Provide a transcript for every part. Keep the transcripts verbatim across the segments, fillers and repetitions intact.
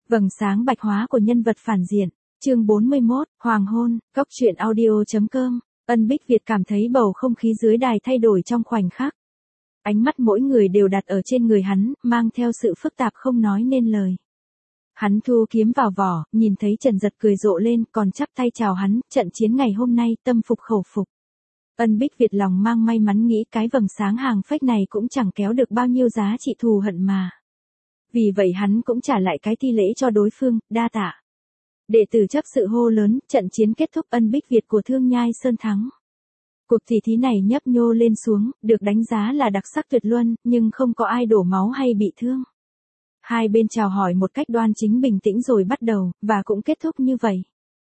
Vầng sáng bạch hóa của nhân vật phản diện. Chương bốn mươi mốt, Hoàng hôn, Cốc truyện audio chấm com. Ân Bích Việt cảm thấy bầu không khí dưới đài thay đổi trong khoảnh khắc. Ánh mắt mỗi người đều đặt ở trên người hắn, mang theo sự phức tạp không nói nên lời. Hắn thu kiếm vào vỏ, nhìn thấy Trần Giật cười rộ lên, còn chắp tay chào hắn, trận chiến ngày hôm nay, tâm phục khẩu phục. Ân Bích Việt lòng mang may mắn nghĩ cái vầng sáng hàng phách này cũng chẳng kéo được bao nhiêu giá trị thù hận mà. Vì vậy hắn cũng trả lại cái thi lễ cho đối phương, đa tạ. Đệ tử chấp sự hô lớn, trận chiến kết thúc, Ân Bích Việt của Thương Nhai Sơn thắng. Cuộc tỷ thí này nhấp nhô lên xuống, được đánh giá là đặc sắc tuyệt luân, nhưng không có ai đổ máu hay bị thương. Hai bên chào hỏi một cách đoan chính bình tĩnh rồi bắt đầu, và cũng kết thúc như vậy.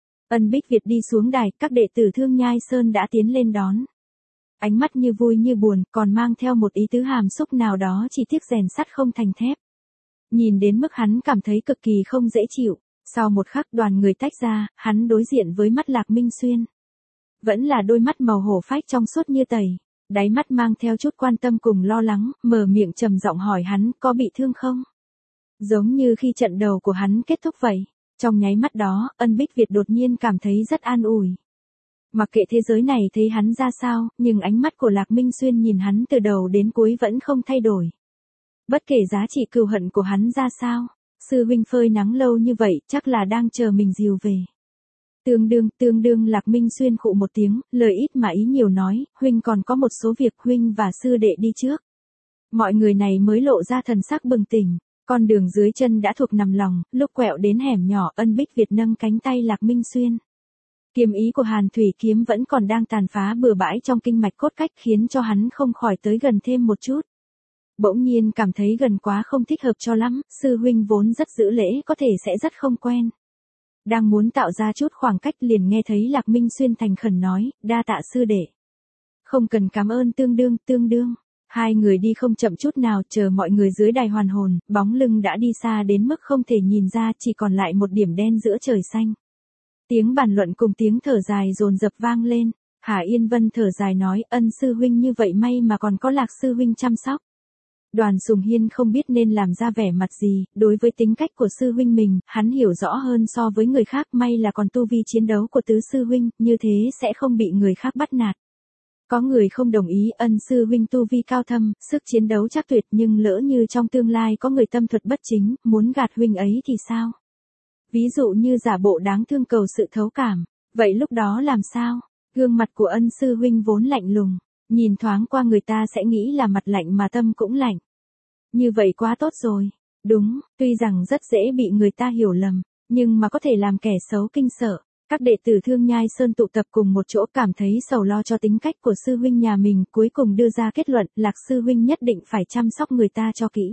Ân Bích Việt đi xuống đài, các đệ tử Thương Nhai Sơn đã tiến lên đón. Ánh mắt như vui như buồn, còn mang theo một ý tứ hàm xúc nào đó, chỉ tiếc rèn sắt không thành thép. Nhìn đến mức hắn cảm thấy cực kỳ không dễ chịu. Sau một khắc đoàn người tách ra, hắn đối diện với mắt Lạc Minh Xuyên. Vẫn là đôi mắt màu hổ phách trong suốt như tẩy, đáy mắt mang theo chút quan tâm cùng lo lắng, mở miệng trầm giọng hỏi hắn có bị thương không? Giống như khi trận đầu của hắn kết thúc vậy. Trong nháy mắt đó, Ân Bích Việt đột nhiên cảm thấy rất an ủi. Mặc kệ thế giới này thấy hắn ra sao, nhưng ánh mắt của Lạc Minh Xuyên nhìn hắn từ đầu đến cuối vẫn không thay đổi. Bất kể giá trị cừu hận của hắn ra sao, sư huynh phơi nắng lâu như vậy chắc là đang chờ mình dìu về. Tương đương, tương đương Lạc Minh Xuyên khụ một tiếng, lời ít mà ý nhiều nói, huynh còn có một số việc huynh và sư đệ đi trước. Mọi người này mới lộ ra thần sắc bừng tỉnh, con đường dưới chân đã thuộc nằm lòng, lúc quẹo đến hẻm nhỏ, Ân Bích Việt nâng cánh tay Lạc Minh Xuyên. Kiếm ý của Hàn Thủy kiếm vẫn còn đang tàn phá bừa bãi trong kinh mạch cốt cách khiến cho hắn không khỏi tới gần thêm một chút. Bỗng nhiên cảm thấy gần quá không thích hợp cho lắm, sư huynh vốn rất giữ lễ có thể sẽ rất không quen. Đang muốn tạo ra chút khoảng cách liền nghe thấy Lạc Minh Xuyên thành khẩn nói, đa tạ sư đệ. Không cần cảm ơn, tương đương, tương đương. Hai người đi không chậm chút nào, chờ mọi người dưới đài hoàn hồn, bóng lưng đã đi xa đến mức không thể nhìn ra, chỉ còn lại một điểm đen giữa trời xanh. Tiếng bàn luận cùng tiếng thở dài dồn dập vang lên, Hà Yên Vân thở dài nói, Ân sư huynh như vậy may mà còn có Lạc sư huynh chăm sóc. Đoàn Sùng Hiên không biết nên làm ra vẻ mặt gì, đối với tính cách của sư huynh mình, hắn hiểu rõ hơn so với người khác, may là còn tu vi chiến đấu của tứ sư huynh, như thế sẽ không bị người khác bắt nạt. Có người không đồng ý, Ân sư huynh tu vi cao thâm, sức chiến đấu chắc tuyệt, nhưng lỡ như trong tương lai có người tâm thuật bất chính, muốn gạt huynh ấy thì sao? Ví dụ như giả bộ đáng thương cầu sự thấu cảm, vậy lúc đó làm sao? Gương mặt của Ân sư huynh vốn lạnh lùng, nhìn thoáng qua người ta sẽ nghĩ là mặt lạnh mà tâm cũng lạnh. Như vậy quá tốt rồi. Đúng, tuy rằng rất dễ bị người ta hiểu lầm, nhưng mà có thể làm kẻ xấu kinh sợ. Các đệ tử Thương Nhai Sơn tụ tập cùng một chỗ cảm thấy sầu lo cho tính cách của sư huynh nhà mình, cuối cùng đưa ra kết luận, Lạc sư huynh nhất định phải chăm sóc người ta cho kỹ.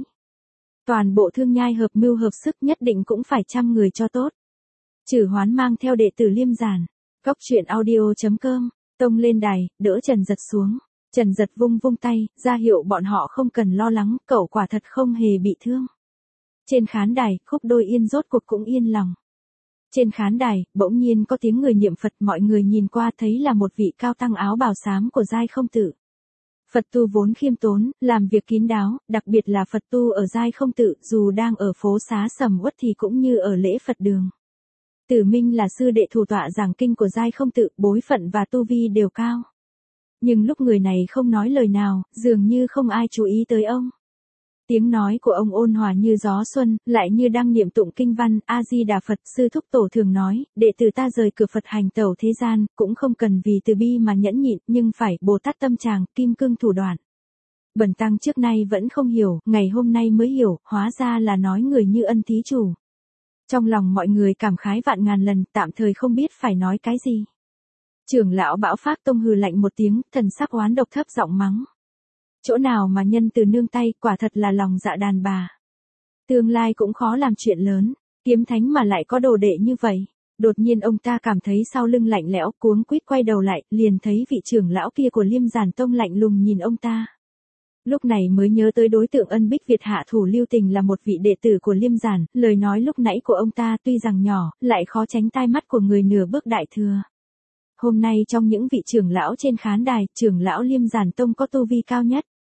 Toàn bộ Thương Nhai hợp mưu hợp sức nhất định cũng phải chăm người cho tốt. Trử Hoán mang theo đệ tử Liêm Giản. Cốc truyện audio chấm com. Tông lên đài, đỡ Trần Giật xuống. Trần Giật vung vung tay, ra hiệu bọn họ không cần lo lắng, cậu quả thật không hề bị thương. Trên khán đài, khúc đôi yên rốt cuộc cũng yên lòng. Trên khán đài, bỗng nhiên có tiếng người niệm Phật, mọi người nhìn qua thấy là một vị cao tăng áo bào xám của Giai Không Tự. Phật tu vốn khiêm tốn, làm việc kín đáo, đặc biệt là Phật tu ở Giai Không Tự, dù đang ở phố xá sầm uất thì cũng như ở lễ Phật đường. Tử Minh là sư đệ thủ tọa giảng kinh của Giai Không Tự, bối phận và tu vi đều cao. Nhưng lúc người này không nói lời nào, dường như không ai chú ý tới ông. Tiếng nói của ông ôn hòa như gió xuân, lại như đang niệm tụng kinh văn, A-di-đà Phật. Sư thúc tổ thường nói, đệ tử ta rời cửa Phật hành tẩu thế gian, cũng không cần vì từ bi mà nhẫn nhịn, nhưng phải Bồ Tát tâm tràng, kim cương thủ đoạn. Bần tăng trước nay vẫn không hiểu, ngày hôm nay mới hiểu, hóa ra là nói người như Ân thí chủ. Trong lòng mọi người cảm khái vạn ngàn lần, tạm thời không biết phải nói cái gì. Trưởng lão Bão Phác Tông hừ lạnh một tiếng, thần sắc oán độc thấp giọng mắng. Chỗ nào mà nhân từ nương tay, quả thật là lòng dạ đàn bà. Tương lai cũng khó làm chuyện lớn, kiếm thánh mà lại có đồ đệ như vậy. Đột nhiên ông ta cảm thấy sau lưng lạnh lẽo, cuống quýt quay đầu lại, liền thấy vị trưởng lão kia của Liêm Giản Tông lạnh lùng nhìn ông ta. Lúc này mới nhớ tới đối tượng Ân Bích Việt hạ thủ lưu tình là một vị đệ tử của Liêm Giản, lời nói lúc nãy của ông ta tuy rằng nhỏ, lại khó tránh tai mắt của người nửa bước đại thừa. Hôm nay trong những vị trưởng lão trên khán đài, trưởng lão Liêm Giản Tông có tu vi cao nhất.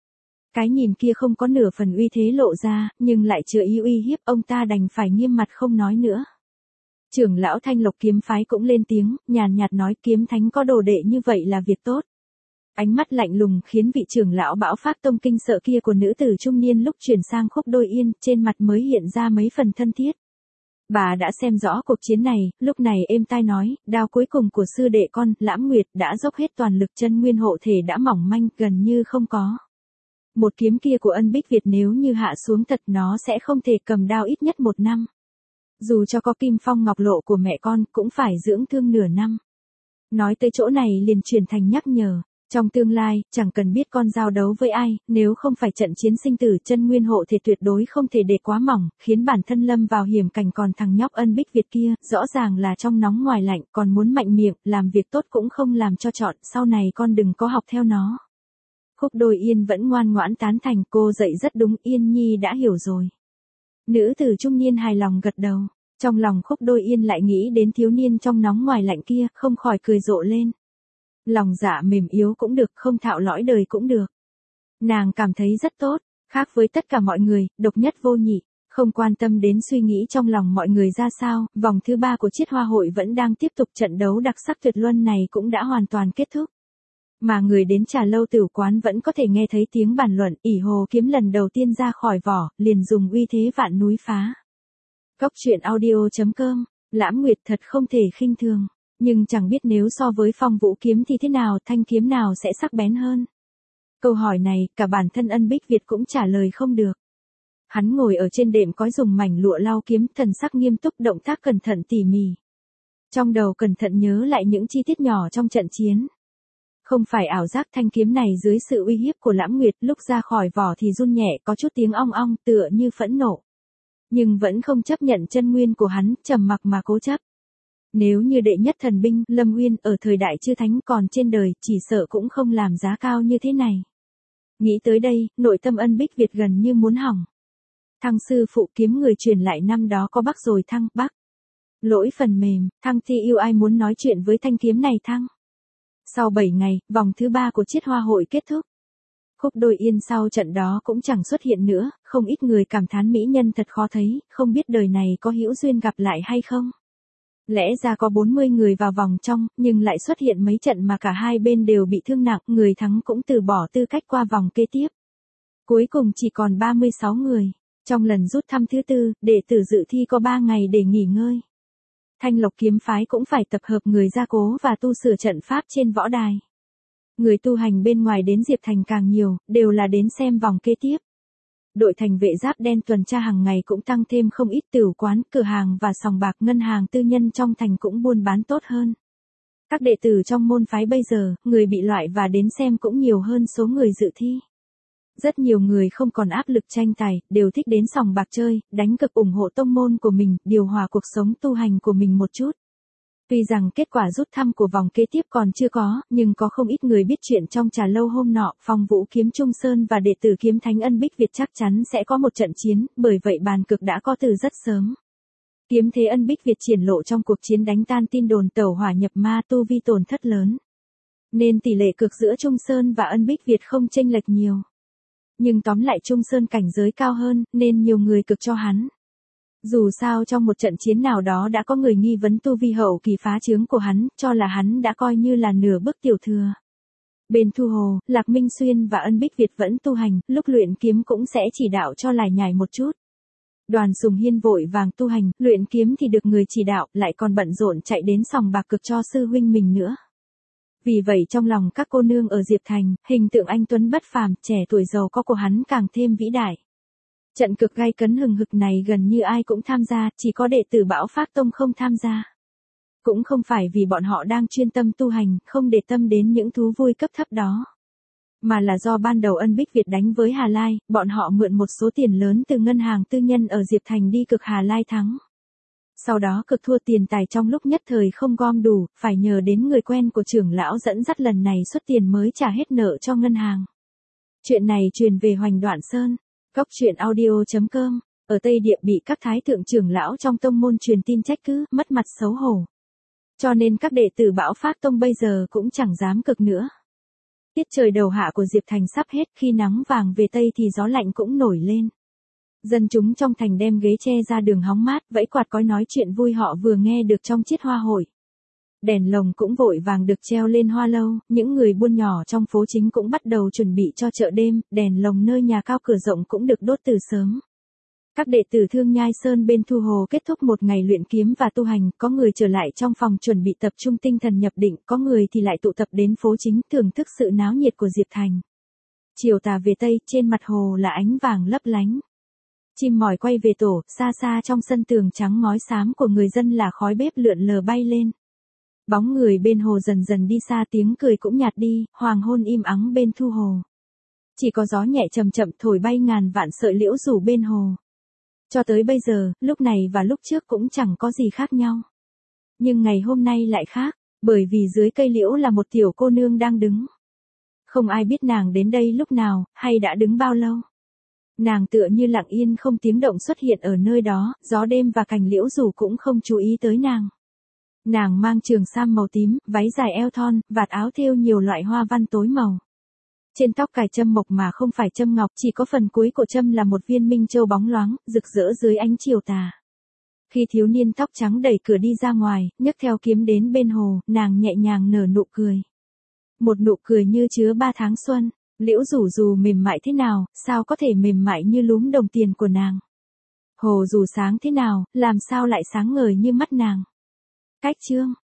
Cái nhìn kia không có nửa phần uy thế lộ ra, nhưng lại chứa ý uy hiếp, ông ta đành phải nghiêm mặt không nói nữa. Trưởng lão Thanh Lộc kiếm phái cũng lên tiếng, nhàn nhạt nói kiếm thánh có đồ đệ như vậy là việc tốt. Ánh mắt lạnh lùng khiến vị trưởng lão Bão Phác Tông kinh sợ kia của nữ tử trung niên lúc chuyển sang Khúc Đôi Yên, trên mặt mới hiện ra mấy phần thân thiết. Bà đã xem rõ cuộc chiến này, lúc này êm tai nói, đao cuối cùng của sư đệ con, Lãm Nguyệt đã dốc hết toàn lực, chân nguyên hộ thể đã mỏng manh, gần như không có. Một kiếm kia của Ân Bích Việt nếu như hạ xuống thật nó sẽ không thể cầm đao ít nhất một năm. Dù cho có kim phong ngọc lộ của mẹ con, cũng phải dưỡng thương nửa năm. Nói tới chỗ này liền chuyển thành nhắc nhở. Trong tương lai, chẳng cần biết con giao đấu với ai, nếu không phải trận chiến sinh tử, chân nguyên hộ thể tuyệt đối không thể để quá mỏng, khiến bản thân lâm vào hiểm cảnh. Còn thằng nhóc Ân Bích Việt kia, rõ ràng là trong nóng ngoài lạnh, còn muốn mạnh miệng, làm việc tốt cũng không làm cho chọn, sau này con đừng có học theo nó. Khúc Đôi Yên vẫn ngoan ngoãn tán thành, cô dạy rất đúng, Yên Nhi đã hiểu rồi. Nữ tử trung niên hài lòng gật đầu, trong lòng Khúc Đôi Yên lại nghĩ đến thiếu niên trong nóng ngoài lạnh kia, không khỏi cười rộ lên. Lòng dạ mềm yếu cũng được, không thạo lõi đời cũng được. Nàng cảm thấy rất tốt, khác với tất cả mọi người, độc nhất vô nhị, không quan tâm đến suy nghĩ trong lòng mọi người ra sao, vòng thứ ba của Chiết Hoa hội vẫn đang tiếp tục, trận đấu đặc sắc tuyệt luân này cũng đã hoàn toàn kết thúc. Mà người đến Trà Lâu Tửu Quán vẫn có thể nghe thấy tiếng bàn luận, ỷ Hồ kiếm lần đầu tiên ra khỏi vỏ, liền dùng uy thế vạn núi phá. Cốc truyện audio chấm com, Lãm Nguyệt thật không thể khinh thường. Nhưng chẳng biết nếu so với Phong Vũ kiếm thì thế nào, thanh kiếm nào sẽ sắc bén hơn. Câu hỏi này, cả bản thân Ân Bích Việt cũng trả lời không được. Hắn ngồi ở trên đệm cói dùng mảnh lụa lau kiếm, thần sắc nghiêm túc, động tác cẩn thận tỉ mỉ. Trong đầu cẩn thận nhớ lại những chi tiết nhỏ trong trận chiến. Không phải ảo giác, thanh kiếm này dưới sự uy hiếp của Lãm Nguyệt lúc ra khỏi vỏ thì run nhẹ, có chút tiếng ong ong, tựa như phẫn nộ. Nhưng vẫn không chấp nhận chân nguyên của hắn, trầm mặc mà cố chấp. Nếu như đệ nhất thần binh, Lâm Uyên, ở thời đại chư thánh còn trên đời, chỉ sợ cũng không làm giá cao như thế này. Nghĩ tới đây, nội tâm Ân Bích Việt gần như muốn hỏng. Thăng sư phụ kiếm người truyền lại năm đó có Bắc rồi Thăng, Bắc. Lỗi phần mềm, Thăng thi yêu ai muốn nói chuyện với thanh kiếm này Thăng. Sau bảy ngày, vòng thứ ba của Chiết Hoa hội kết thúc. Khúc Đôi Yên sau trận đó cũng chẳng xuất hiện nữa, không ít người cảm thán mỹ nhân thật khó thấy, không biết đời này có hữu duyên gặp lại hay không. Lẽ ra có bốn mươi người vào vòng trong, nhưng lại xuất hiện mấy trận mà cả hai bên đều bị thương nặng, người thắng cũng từ bỏ tư cách qua vòng kế tiếp. Cuối cùng chỉ còn ba mươi sáu người. Trong lần rút thăm thứ tư, đệ tử dự thi có ba ngày để nghỉ ngơi. Thanh Lộc kiếm phái cũng phải tập hợp người gia cố và tu sửa trận pháp trên võ đài. Người tu hành bên ngoài đến Diệp Thành càng nhiều, đều là đến xem vòng kế tiếp. Đội thành vệ giáp đen tuần tra hàng ngày cũng tăng thêm không ít, tửu quán, cửa hàng và sòng bạc, ngân hàng tư nhân trong thành cũng buôn bán tốt hơn. Các đệ tử trong môn phái bây giờ, người bị loại và đến xem cũng nhiều hơn số người dự thi. Rất nhiều người không còn áp lực tranh tài, đều thích đến sòng bạc chơi, đánh cược ủng hộ tông môn của mình, điều hòa cuộc sống tu hành của mình một chút. Tuy rằng kết quả rút thăm của vòng kế tiếp còn chưa có, nhưng có không ít người biết chuyện trong Trà Lâu hôm nọ, Phong Vũ kiếm Trung Sơn và đệ tử kiếm thánh Ân Bích Việt chắc chắn sẽ có một trận chiến, bởi vậy bàn cược đã có từ rất sớm. Kiếm thế Ân Bích Việt triển lộ trong cuộc chiến đánh tan tin đồn tẩu hỏa nhập ma, tu vi tổn thất lớn. Nên tỷ lệ cược giữa Trung Sơn và Ân Bích Việt không chênh lệch nhiều. Nhưng tóm lại Trung Sơn cảnh giới cao hơn, nên nhiều người cực cho hắn. Dù sao trong một trận chiến nào đó đã có người nghi vấn tu vi hậu kỳ phá chướng của hắn, cho là hắn đã coi như là nửa bước tiểu thừa. Bên Thu Hồ, Lạc Minh Xuyên và Ân Bích Việt vẫn tu hành, lúc luyện kiếm cũng sẽ chỉ đạo cho lải nhải một chút. Đoàn Sùng Hiên vội vàng tu hành, luyện kiếm thì được người chỉ đạo, lại còn bận rộn chạy đến sòng bạc cực cho sư huynh mình nữa. Vì vậy trong lòng các cô nương ở Diệp Thành, hình tượng anh tuấn bất phàm, trẻ tuổi giàu có của hắn càng thêm vĩ đại. Trận cực gay cấn hừng hực này gần như ai cũng tham gia, chỉ có đệ tử Bão Phác Tông không tham gia. Cũng không phải vì bọn họ đang chuyên tâm tu hành, không để tâm đến những thú vui cấp thấp đó. Mà là do ban đầu Ân Bích Việt đánh với Hà Lai, bọn họ mượn một số tiền lớn từ ngân hàng tư nhân ở Diệp Thành đi cực Hà Lai thắng. Sau đó cực thua tiền tài trong lúc nhất thời không gom đủ, phải nhờ đến người quen của trưởng lão dẫn dắt lần này xuất tiền mới trả hết nợ cho ngân hàng. Chuyện này truyền về Hoành Đoạn Sơn. Cốc truyện audio chấm com, ở Tây Địa bị các thái thượng trưởng lão trong tông môn truyền tin trách cứ, mất mặt xấu hổ. Cho nên các đệ tử Bão Phác Tông bây giờ cũng chẳng dám cực nữa. Tiết trời đầu hạ của Diệp Thành sắp hết, khi nắng vàng về Tây thì gió lạnh cũng nổi lên. Dân chúng trong thành đem ghế tre ra đường hóng mát, vẫy quạt cói nói chuyện vui họ vừa nghe được trong chiết hoa hội. Đèn lồng cũng vội vàng được treo lên hoa lâu, những người buôn nhỏ trong phố chính cũng bắt đầu chuẩn bị cho chợ đêm, đèn lồng nơi nhà cao cửa rộng cũng được đốt từ sớm. Các đệ tử Thương Nhai Sơn bên Thu Hồ kết thúc một ngày luyện kiếm và tu hành, có người trở lại trong phòng chuẩn bị tập trung tinh thần nhập định, có người thì lại tụ tập đến phố chính thưởng thức sự náo nhiệt của Diệp Thành. Chiều tà về Tây, trên mặt hồ là ánh vàng lấp lánh. Chim mỏi quay về tổ, xa xa trong sân tường trắng ngói xám của người dân là khói bếp lượn lờ bay lên. Bóng người bên hồ dần dần đi xa, tiếng cười cũng nhạt đi, hoàng hôn im ắng bên Thu Hồ. Chỉ có gió nhẹ chậm chậm thổi bay ngàn vạn sợi liễu rủ bên hồ. Cho tới bây giờ, lúc này và lúc trước cũng chẳng có gì khác nhau. Nhưng ngày hôm nay lại khác, bởi vì dưới cây liễu là một tiểu cô nương đang đứng. Không ai biết nàng đến đây lúc nào, hay đã đứng bao lâu. Nàng tựa như lặng yên không tiếng động xuất hiện ở nơi đó, gió đêm và cành liễu rủ cũng không chú ý tới nàng. Nàng mang trường sam màu tím, váy dài eo thon, vạt áo thêu nhiều loại hoa văn tối màu. Trên tóc cài châm mộc mà không phải châm ngọc, chỉ có phần cuối của châm là một viên minh châu bóng loáng, rực rỡ dưới ánh chiều tà. Khi thiếu niên tóc trắng đẩy cửa đi ra ngoài, nhấc theo kiếm đến bên hồ, nàng nhẹ nhàng nở nụ cười. Một nụ cười như chứa ba tháng xuân, liễu rủ dù mềm mại thế nào, sao có thể mềm mại như lúm đồng tiền của nàng. Hồ dù sáng thế nào, làm sao lại sáng ngời như mắt nàng. Cách chương